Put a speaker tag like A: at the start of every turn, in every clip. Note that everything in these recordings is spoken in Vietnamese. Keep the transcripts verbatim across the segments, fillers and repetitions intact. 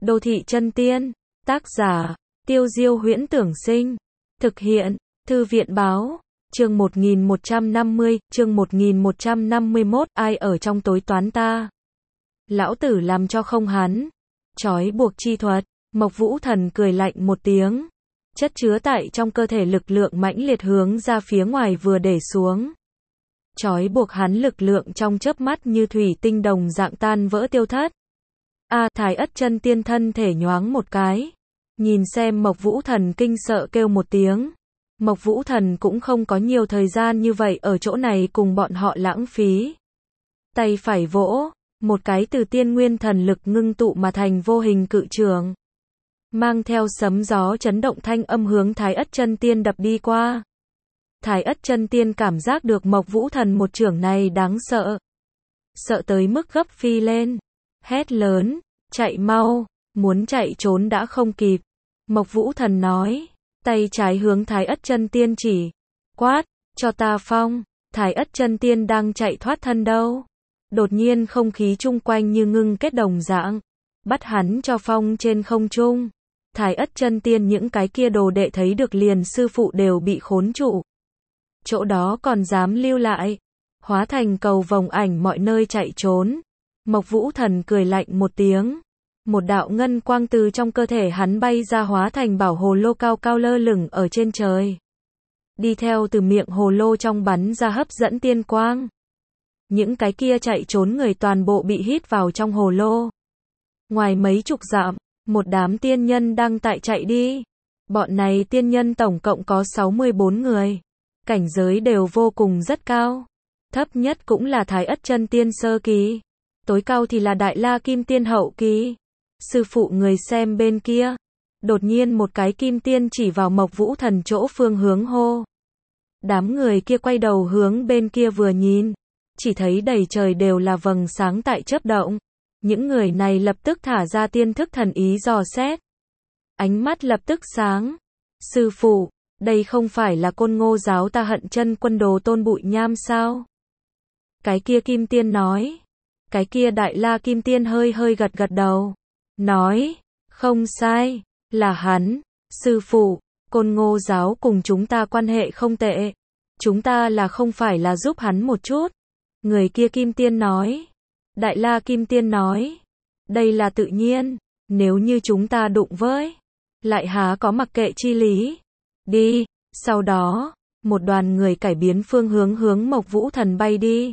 A: Đô thị chân tiên, tác giả, Tiêu Diêu Huyễn Tưởng Sinh, thực hiện, Thư viện Báo, chương một nghìn một trăm năm mươi, chương một nghìn một trăm năm mươi mốt, ai ở trong tối toán ta? Lão tử làm cho không hắn. Trói buộc chi thuật, Mộc Vũ Thần cười lạnh một tiếng. Chất chứa tại trong cơ thể lực lượng mãnh liệt hướng ra phía ngoài vừa để xuống. Trói buộc hắn lực lượng trong chớp mắt như thủy tinh đồng dạng tan vỡ tiêu thất. A, à, Thái Ất Chân Tiên thân thể nhoáng một cái. Nhìn xem Mộc Vũ Thần kinh sợ kêu một tiếng. Mộc Vũ Thần cũng không có nhiều thời gian như vậy ở chỗ này cùng bọn họ lãng phí. Tay phải vỗ, một cái từ tiên nguyên thần lực ngưng tụ mà thành vô hình cự trường. Mang theo sấm gió chấn động thanh âm hướng Thái Ất Chân Tiên đập đi qua. Thái Ất Chân Tiên cảm giác được Mộc Vũ Thần một chưởng này đáng sợ. Sợ tới mức gấp phi lên. Hét lớn, chạy mau, muốn chạy trốn đã không kịp. Mộc Vũ Thần nói, tay trái hướng Thái Ất Chân Tiên chỉ. Quát, cho ta phong, Thái Ất Chân Tiên đang chạy thoát thân đâu. Đột nhiên không khí chung quanh như ngưng kết đồng dạng. Bắt hắn cho phong trên không trung. Thái Ất Chân Tiên những cái kia đồ đệ thấy được liền sư phụ đều bị khốn trụ. Chỗ đó còn dám lưu lại. Hóa thành cầu vồng ảnh mọi nơi chạy trốn. Mộc Vũ Thần cười lạnh một tiếng. Một đạo ngân quang từ trong cơ thể hắn bay ra hóa thành bảo hồ lô cao cao lơ lửng ở trên trời. Đi theo từ miệng hồ lô trong bắn ra hấp dẫn tiên quang. Những cái kia chạy trốn người toàn bộ bị hít vào trong hồ lô. Ngoài mấy chục dặm, một đám tiên nhân đang tại chạy đi. Bọn này tiên nhân tổng cộng có sáu mươi bốn người. Cảnh giới đều vô cùng rất cao. Thấp nhất cũng là Thái Ất Chân Tiên sơ kỳ. Tối cao thì là Đại La Kim Tiên hậu kỳ. Sư phụ người xem bên kia. Đột nhiên một cái kim tiên chỉ vào Mộc Vũ Thần chỗ phương hướng hô. Đám người kia quay đầu hướng bên kia vừa nhìn. Chỉ thấy đầy trời đều là vầng sáng tại chớp động. Những người này lập tức thả ra tiên thức thần ý dò xét. Ánh mắt lập tức sáng. Sư phụ, đây không phải là Côn Ngô giáo ta Hận Chân Quân đồ Tôn Bụi Nham sao? Cái kia kim tiên nói. Cái kia Đại La Kim Tiên hơi hơi gật gật đầu. Nói, không sai, là hắn. Sư phụ, Côn Ngô giáo cùng chúng ta quan hệ không tệ. Chúng ta là không phải là giúp hắn một chút. Người kia Kim Tiên nói. Đại La Kim Tiên nói. Đây là tự nhiên. Nếu như chúng ta đụng với. Lại há có mặc kệ chi lý. Đi. Sau đó, một đoàn người cải biến phương hướng hướng Mộc Vũ Thần bay đi.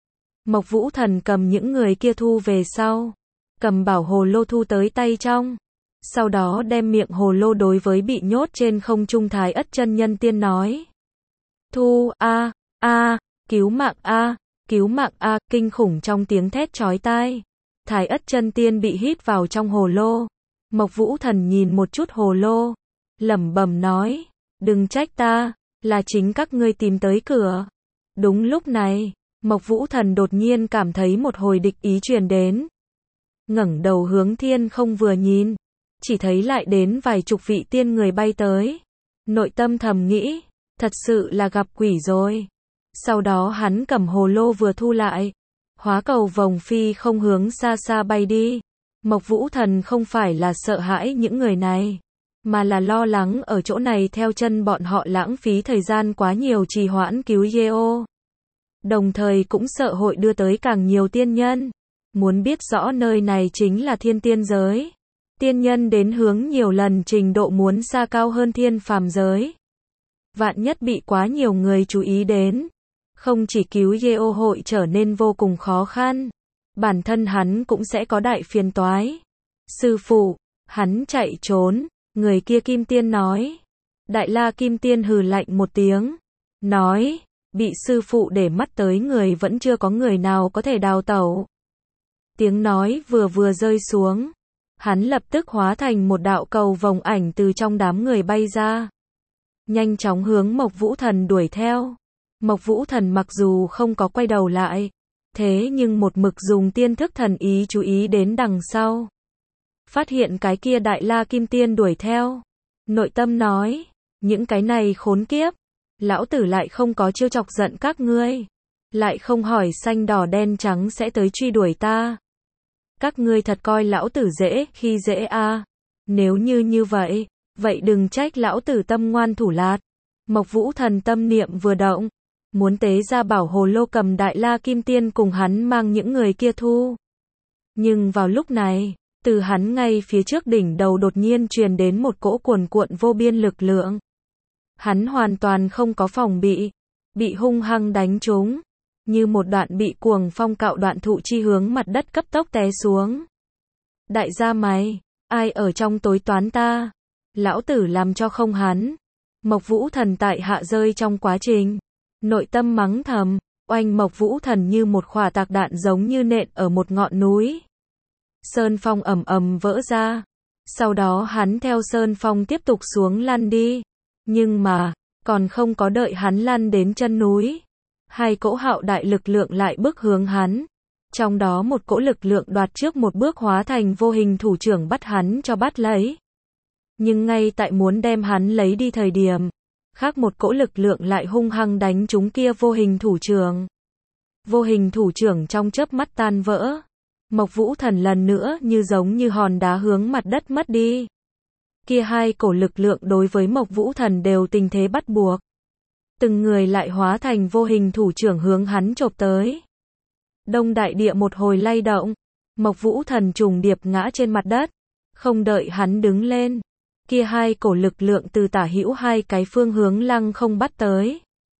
A: Mộc Vũ Thần cầm những người kia thu về sau. Cầm bảo hồ lô thu tới tay trong. Sau đó đem miệng hồ lô đối với bị nhốt trên không trung Thái Ất Chân Nhân Tiên nói. Thu, a, a, cứu mạng a, cứu mạng a, kinh khủng trong tiếng thét chói tai. Thái Ất Chân Tiên bị hít vào trong hồ lô. Mộc Vũ Thần nhìn một chút hồ lô. Lẩm bẩm nói. Đừng trách ta, là chính các ngươi tìm tới cửa. Đúng lúc này. Mộc Vũ Thần đột nhiên cảm thấy một hồi địch ý truyền đến. Ngẩng đầu hướng thiên không vừa nhìn. Chỉ thấy lại đến vài chục vị tiên người bay tới. Nội tâm thầm nghĩ. Thật sự là gặp quỷ rồi. Sau đó hắn cầm hồ lô vừa thu lại. Hóa cầu vồng phi không hướng xa xa bay đi. Mộc Vũ Thần không phải là sợ hãi những người này. Mà là lo lắng ở chỗ này theo chân bọn họ lãng phí thời gian quá nhiều trì hoãn cứu Yeo. Đồng thời cũng sợ hội đưa tới càng nhiều tiên nhân. Muốn biết rõ nơi này chính là thiên tiên giới. Tiên nhân đến hướng nhiều lần trình độ muốn xa cao hơn thiên phàm giới. Vạn nhất bị quá nhiều người chú ý đến. Không chỉ cứu Yeo hội trở nên vô cùng khó khăn. Bản thân hắn cũng sẽ có đại phiền toái. Sư phụ, hắn chạy trốn. Người kia Kim Tiên nói. Đại La Kim Tiên hừ lạnh một tiếng. Nói. Bị sư phụ để mắt tới người vẫn chưa có người nào có thể đào tẩu. Tiếng nói vừa vừa rơi xuống. Hắn lập tức hóa thành một đạo cầu vồng ảnh từ trong đám người bay ra. Nhanh chóng hướng Mộc Vũ Thần đuổi theo. Mộc Vũ Thần mặc dù không có quay đầu lại. Thế nhưng một mực dùng tiên thức thần ý chú ý đến đằng sau. Phát hiện cái kia Đại La Kim Tiên đuổi theo. Nội tâm nói. Những cái này khốn kiếp. Lão tử lại không có chiêu chọc giận các ngươi. Lại không hỏi xanh đỏ đen trắng sẽ tới truy đuổi ta. Các ngươi thật coi lão tử dễ khi dễ a. Nếu như như vậy, vậy đừng trách lão tử tâm ngoan thủ lạt. Mộc Vũ Thần tâm niệm vừa động, muốn tế ra bảo hồ lô cầm Đại La Kim Tiên cùng hắn mang những người kia thu. Nhưng vào lúc này, từ hắn ngay phía trước đỉnh đầu đột nhiên truyền đến một cỗ cuồn cuộn vô biên lực lượng. Hắn hoàn toàn không có phòng bị, bị hung hăng đánh trúng, như một đoạn bị cuồng phong cạo đoạn thụ chi hướng mặt đất cấp tốc té xuống. Đại gia mày, ai ở trong tối toán ta? Lão tử làm cho không hắn. Mộc Vũ Thần tại hạ rơi trong quá trình, nội tâm mắng thầm, oanh Mộc Vũ Thần như một khỏa tạc đạn giống như nện ở một ngọn núi. Sơn phong ầm ầm vỡ ra, sau đó hắn theo sơn phong tiếp tục xuống lăn đi. Nhưng mà, còn không có đợi hắn lăn đến chân núi, hai cỗ hạo đại lực lượng lại bước hướng hắn. Trong đó một cỗ lực lượng đoạt trước một bước hóa thành vô hình thủ trưởng bắt hắn cho bắt lấy. Nhưng ngay tại muốn đem hắn lấy đi thời điểm, khác một cỗ lực lượng lại hung hăng đánh trúng kia vô hình thủ trưởng. Vô hình thủ trưởng trong chớp mắt tan vỡ. Mộc Vũ Thần lần nữa như giống như hòn đá hướng mặt đất mất đi. Kia hai cổ lực lượng đối với Mộc Vũ Thần đều tình thế bắt buộc. Từng người lại hóa thành vô hình thủ trưởng hướng hắn chộp tới. Đông đại địa một hồi lay động, Mộc Vũ Thần trùng điệp ngã trên mặt đất, không đợi hắn đứng lên, kia hai cổ lực lượng từ tả hữu hai cái phương hướng lăng không bắt tới.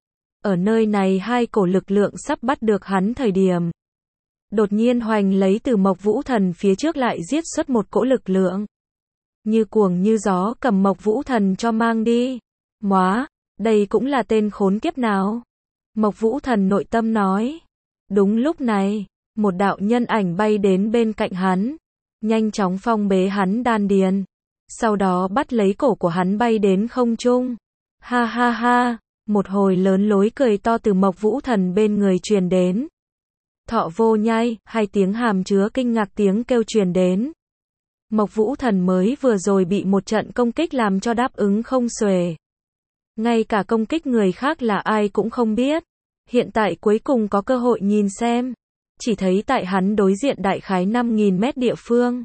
A: Ở nơi này hai cổ lực lượng sắp bắt được hắn thời điểm, đột nhiên hoành lấy từ Mộc Vũ Thần phía trước lại giết xuất một cỗ lực lượng. Như cuồng như gió cầm Mộc Vũ Thần cho mang đi. Móa, đây cũng là tên khốn kiếp nào? Mộc Vũ Thần nội tâm nói. Đúng lúc này, một đạo nhân ảnh bay đến bên cạnh hắn, nhanh chóng phong bế hắn đan điền, sau đó bắt lấy cổ của hắn bay đến không trung. Ha ha ha, một hồi lớn lối cười to từ Mộc Vũ Thần bên người truyền đến. Thọ vô nhai, hai tiếng hàm chứa kinh ngạc tiếng kêu truyền đến. Mộc Vũ Thần mới vừa rồi bị một trận công kích làm cho đáp ứng không xuể. Ngay cả công kích người khác là ai cũng không biết. Hiện tại cuối cùng có cơ hội nhìn xem. Chỉ thấy tại hắn đối diện đại khái năm nghìn mét địa phương.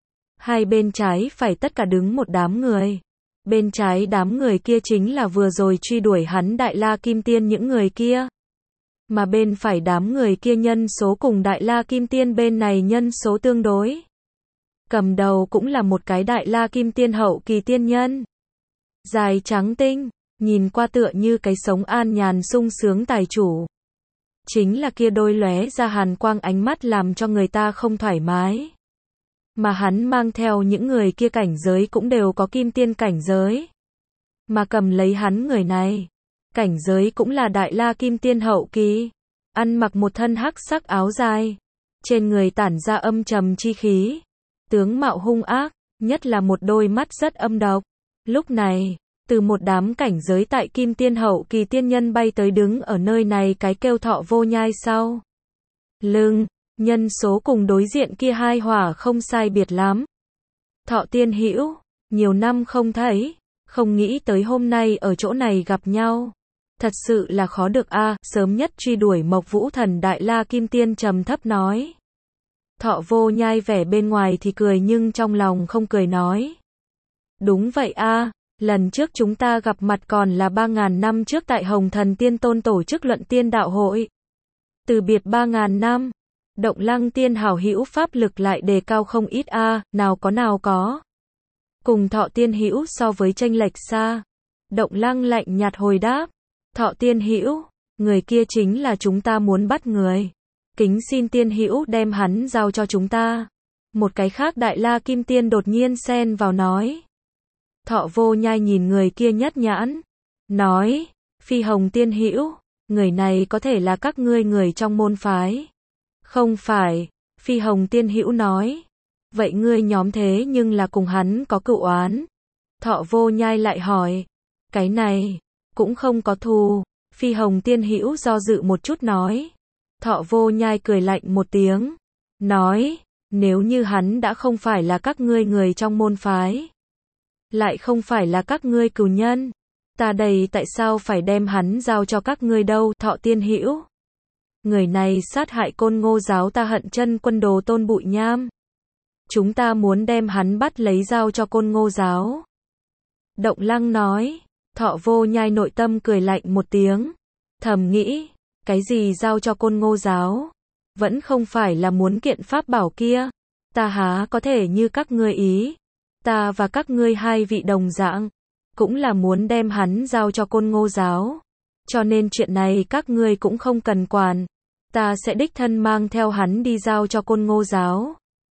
A: Hai bên trái phải tất cả đứng một đám người. Bên trái đám người kia chính là vừa rồi truy đuổi hắn Đại La Kim Tiên những người kia. Mà bên phải đám người kia nhân số cùng Đại La Kim Tiên bên này nhân số tương đối. Cầm đầu cũng là một cái Đại La Kim Tiên hậu kỳ tiên nhân. Dài trắng tinh, nhìn qua tựa như cái sống an nhàn sung sướng tài chủ. Chính là kia đôi lóe ra hàn quang ánh mắt làm cho người ta không thoải mái. Mà hắn mang theo những người kia cảnh giới cũng đều có kim tiên cảnh giới. Mà cầm lấy hắn người này, cảnh giới cũng là Đại La Kim Tiên hậu kỳ. Ăn mặc một thân hắc sắc áo dài, trên người tản ra âm trầm chi khí. Tướng mạo hung ác, nhất là một đôi mắt rất âm độc. Lúc này, từ một đám cảnh giới tại Kim Tiên hậu kỳ tiên nhân bay tới đứng ở nơi này cái kêu Thọ vô nhai sau lưng, nhân số cùng đối diện kia hai hỏa không sai biệt lắm. Thọ tiên hữu, nhiều năm không thấy, không nghĩ tới hôm nay ở chỗ này gặp nhau. Thật sự là khó được a. Sớm nhất truy đuổi Mộc Vũ Thần Đại La Kim Tiên trầm thấp nói. Thọ vô nhai vẻ bên ngoài thì cười nhưng trong lòng không cười nói. Đúng vậy a, lần trước chúng ta gặp mặt còn là ba ngàn năm trước tại Hồng Thần Tiên Tôn tổ chức luận tiên đạo hội. Từ biệt ba ngàn năm, Động Lăng Tiên hảo hữu pháp lực lại đề cao không ít a, nào có nào có. Cùng Thọ tiên hữu so với chênh lệch xa. Động Lăng lạnh nhạt hồi đáp. Thọ tiên hữu, người kia chính là chúng ta muốn bắt người. Kính xin tiên hữu đem hắn giao cho chúng ta. Một cái khác Đại La Kim Tiên đột nhiên xen vào nói. Thọ vô nhai nhìn người kia nhất nhãn. Nói, Phi Hồng tiên hữu, người này có thể là các ngươi người trong môn phái. Không phải, Phi Hồng tiên hữu nói. Vậy ngươi nhóm thế nhưng là cùng hắn có cựu oán. Thọ vô nhai lại hỏi. Cái này, cũng không có thù. Phi Hồng tiên hữu do dự một chút nói. Thọ vô nhai cười lạnh một tiếng. Nói, nếu như hắn đã không phải là các ngươi người trong môn phái. Lại không phải là các ngươi cừu nhân. Ta đây tại sao phải đem hắn giao cho các ngươi đâu. Thọ tiên hữu. Người này sát hại Côn Ngô giáo ta Hận Chân Quân đồ Tôn Bụi Nham. chúng ta muốn đem hắn bắt lấy giao cho Côn Ngô giáo. Động Lăng nói, Thọ Vô Nhai nội tâm cười lạnh một tiếng, thầm nghĩ, cái gì giao cho Côn Ngô giáo? Vẫn không phải là muốn kiện pháp bảo kia, ta há có thể như các ngươi ý, ta và các ngươi hai vị đồng dạng, cũng là muốn đem hắn giao cho Côn Ngô giáo, cho nên chuyện này các ngươi cũng không cần quản, ta sẽ đích thân mang theo hắn đi giao cho Côn Ngô giáo.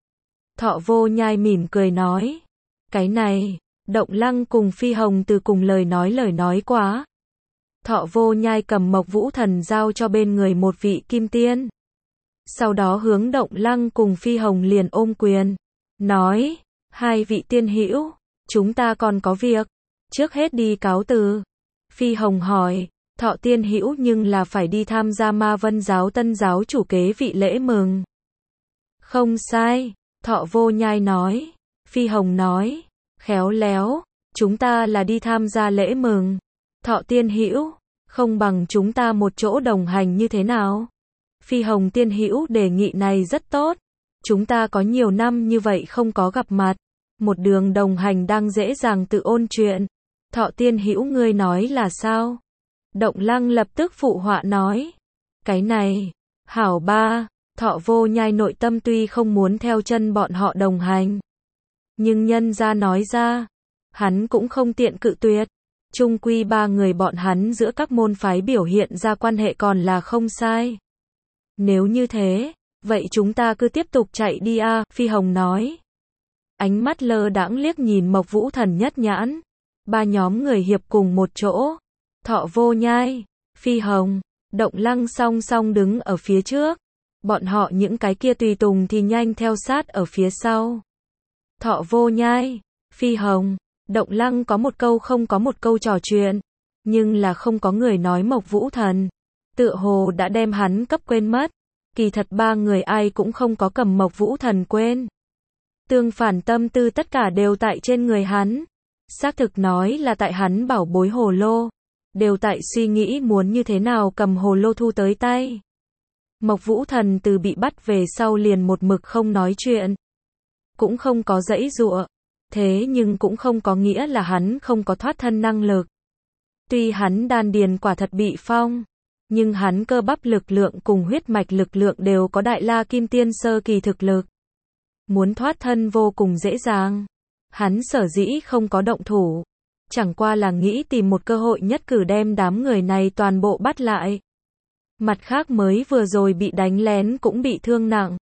A: Thọ Vô Nhai mỉm cười nói, cái này, Động Lăng cùng Phi Hồng từ cùng lời nói lời nói quá. Thọ Vô Nhai cầm Mộc Vũ Thần giao cho bên người một vị kim tiên. Sau đó hướng Động Lăng cùng Phi Hồng liền ôm quyền, nói, hai vị tiên hữu, chúng ta còn có việc, trước hết đi cáo từ. Phi Hồng hỏi, Thọ tiên hữu nhưng là phải đi tham gia Ma Vân giáo tân giáo chủ kế vị lễ mừng. Không sai, Thọ Vô Nhai nói. Phi Hồng nói, khéo léo, chúng ta là đi tham gia lễ mừng. Thọ tiên hữu, không bằng chúng ta một chỗ đồng hành như thế nào? Phi Hồng tiên hữu đề nghị này rất tốt. Chúng ta có nhiều năm như vậy không có gặp mặt, một đường đồng hành đang dễ dàng tự ôn chuyện. Thọ tiên hữu ngươi nói là sao? Động Lăng lập tức phụ họa nói, cái này, hảo ba. Thọ Vô Nhai nội tâm tuy không muốn theo chân bọn họ đồng hành, nhưng nhân ra nói ra, hắn cũng không tiện cự tuyệt. Chung quy ba người bọn hắn giữa các môn phái biểu hiện ra quan hệ còn là không sai. Nếu như thế, vậy chúng ta cứ tiếp tục chạy đi a, Phi Hồng nói. Ánh mắt lơ đãng liếc nhìn Mộc Vũ Thần nhất nhãn. Ba nhóm người hiệp cùng một chỗ. Thọ Vô Nhai, Phi Hồng, Động Lăng song song đứng ở phía trước. Bọn họ những cái kia tùy tùng thì nhanh theo sát ở phía sau. Thọ Vô Nhai, Phi Hồng, Động Lăng có một câu không có một câu trò chuyện, nhưng là không có người nói Mộc Vũ Thần. Tựa hồ đã đem hắn cấp quên mất. Kỳ thật ba người ai cũng không có cầm Mộc Vũ Thần quên. Tương phản tâm tư tất cả đều tại trên người hắn. Xác thực nói là tại hắn bảo bối hồ lô. Đều tại suy nghĩ muốn như thế nào cầm hồ lô thu tới tay. Mộc Vũ Thần từ bị bắt về sau liền một mực không nói chuyện. Cũng không có giãy giụa. Thế nhưng cũng không có nghĩa là hắn không có thoát thân năng lực. Tuy hắn đan điền quả thật bị phong, nhưng hắn cơ bắp lực lượng cùng huyết mạch lực lượng đều có đại la kim tiên sơ kỳ thực lực. Muốn thoát thân vô cùng dễ dàng. Hắn sở dĩ không có động thủ, chẳng qua là nghĩ tìm một cơ hội nhất cử đem đám người này toàn bộ bắt lại. Mặt khác mới vừa rồi bị đánh lén cũng bị thương nặng.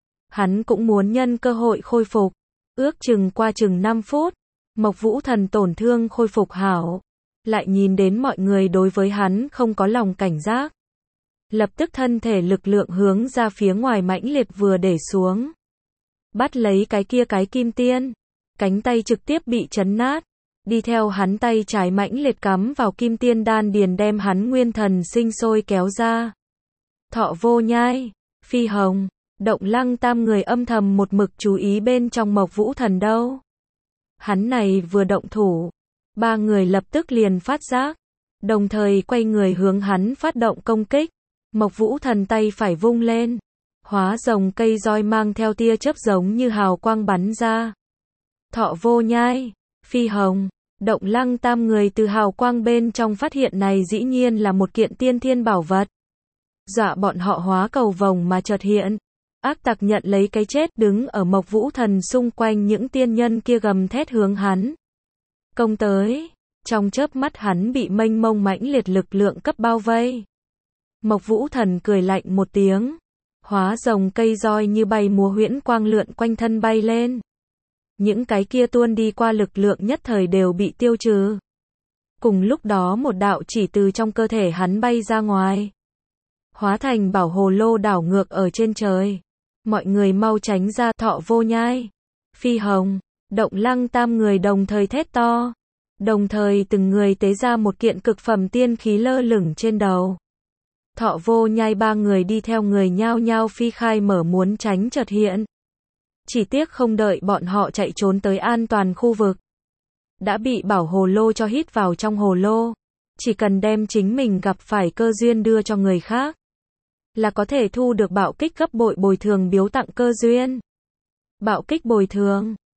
A: Hắn cũng muốn nhân cơ hội khôi phục. Ước chừng qua chừng năm phút, Mộc Vũ Thần tổn thương khôi phục hảo. Lại nhìn đến mọi người đối với hắn không có lòng cảnh giác. Lập tức thân thể lực lượng hướng ra phía ngoài mãnh liệt vừa để xuống. Bắt lấy cái kia cái kim tiên. Cánh tay trực tiếp bị chấn nát. Đi theo hắn tay trái mãnh liệt cắm vào kim tiên đan điền đem hắn nguyên thần sinh sôi kéo ra. Thọ Vô Nhai, Phi Hồng, Động Lăng tam người âm thầm một mực chú ý bên trong Mộc Vũ Thần đâu. Hắn này vừa động thủ, ba người lập tức liền phát giác, đồng thời quay người hướng hắn phát động công kích. Mộc Vũ Thần tay phải vung lên, hóa rồng cây roi mang theo tia chớp giống như hào quang bắn ra. Thọ Vô Nhai, Phi Hồng, Động Lăng tam người từ hào quang bên trong phát hiện này dĩ nhiên là một kiện tiên thiên bảo vật. Dọa bọn họ hóa cầu vồng mà chợt hiện. Ác tặc nhận lấy cái chết đứng ở Mộc Vũ Thần xung quanh những tiên nhân kia gầm thét hướng hắn. Công tới, trong chớp mắt hắn bị mênh mông mãnh liệt lực lượng cấp bao vây. Mộc Vũ Thần cười lạnh một tiếng. Hóa rồng cây roi như bay múa huyễn quang lượn quanh thân bay lên. Những cái kia tuôn đi qua lực lượng nhất thời đều bị tiêu trừ. Cùng lúc đó một đạo chỉ từ trong cơ thể hắn bay ra ngoài. Hóa thành bảo hồ lô đảo ngược ở trên trời. Mọi người mau tránh ra. Thọ Vô Nhai, Phi Hồng, Động Lăng tam người đồng thời thét to. Đồng thời từng người tế ra một kiện cực phẩm tiên khí lơ lửng trên đầu. Thọ Vô Nhai ba người đi theo người nhao nhao phi khai mở muốn tránh chợt hiện. Chỉ tiếc không đợi bọn họ chạy trốn tới an toàn khu vực. Đã bị bảo hồ lô cho hít vào trong hồ lô. Chỉ cần đem chính mình gặp phải cơ duyên đưa cho người khác, là có thể thu được bạo kích gấp bội bồi thường biếu tặng cơ duyên. Bạo kích bồi thường.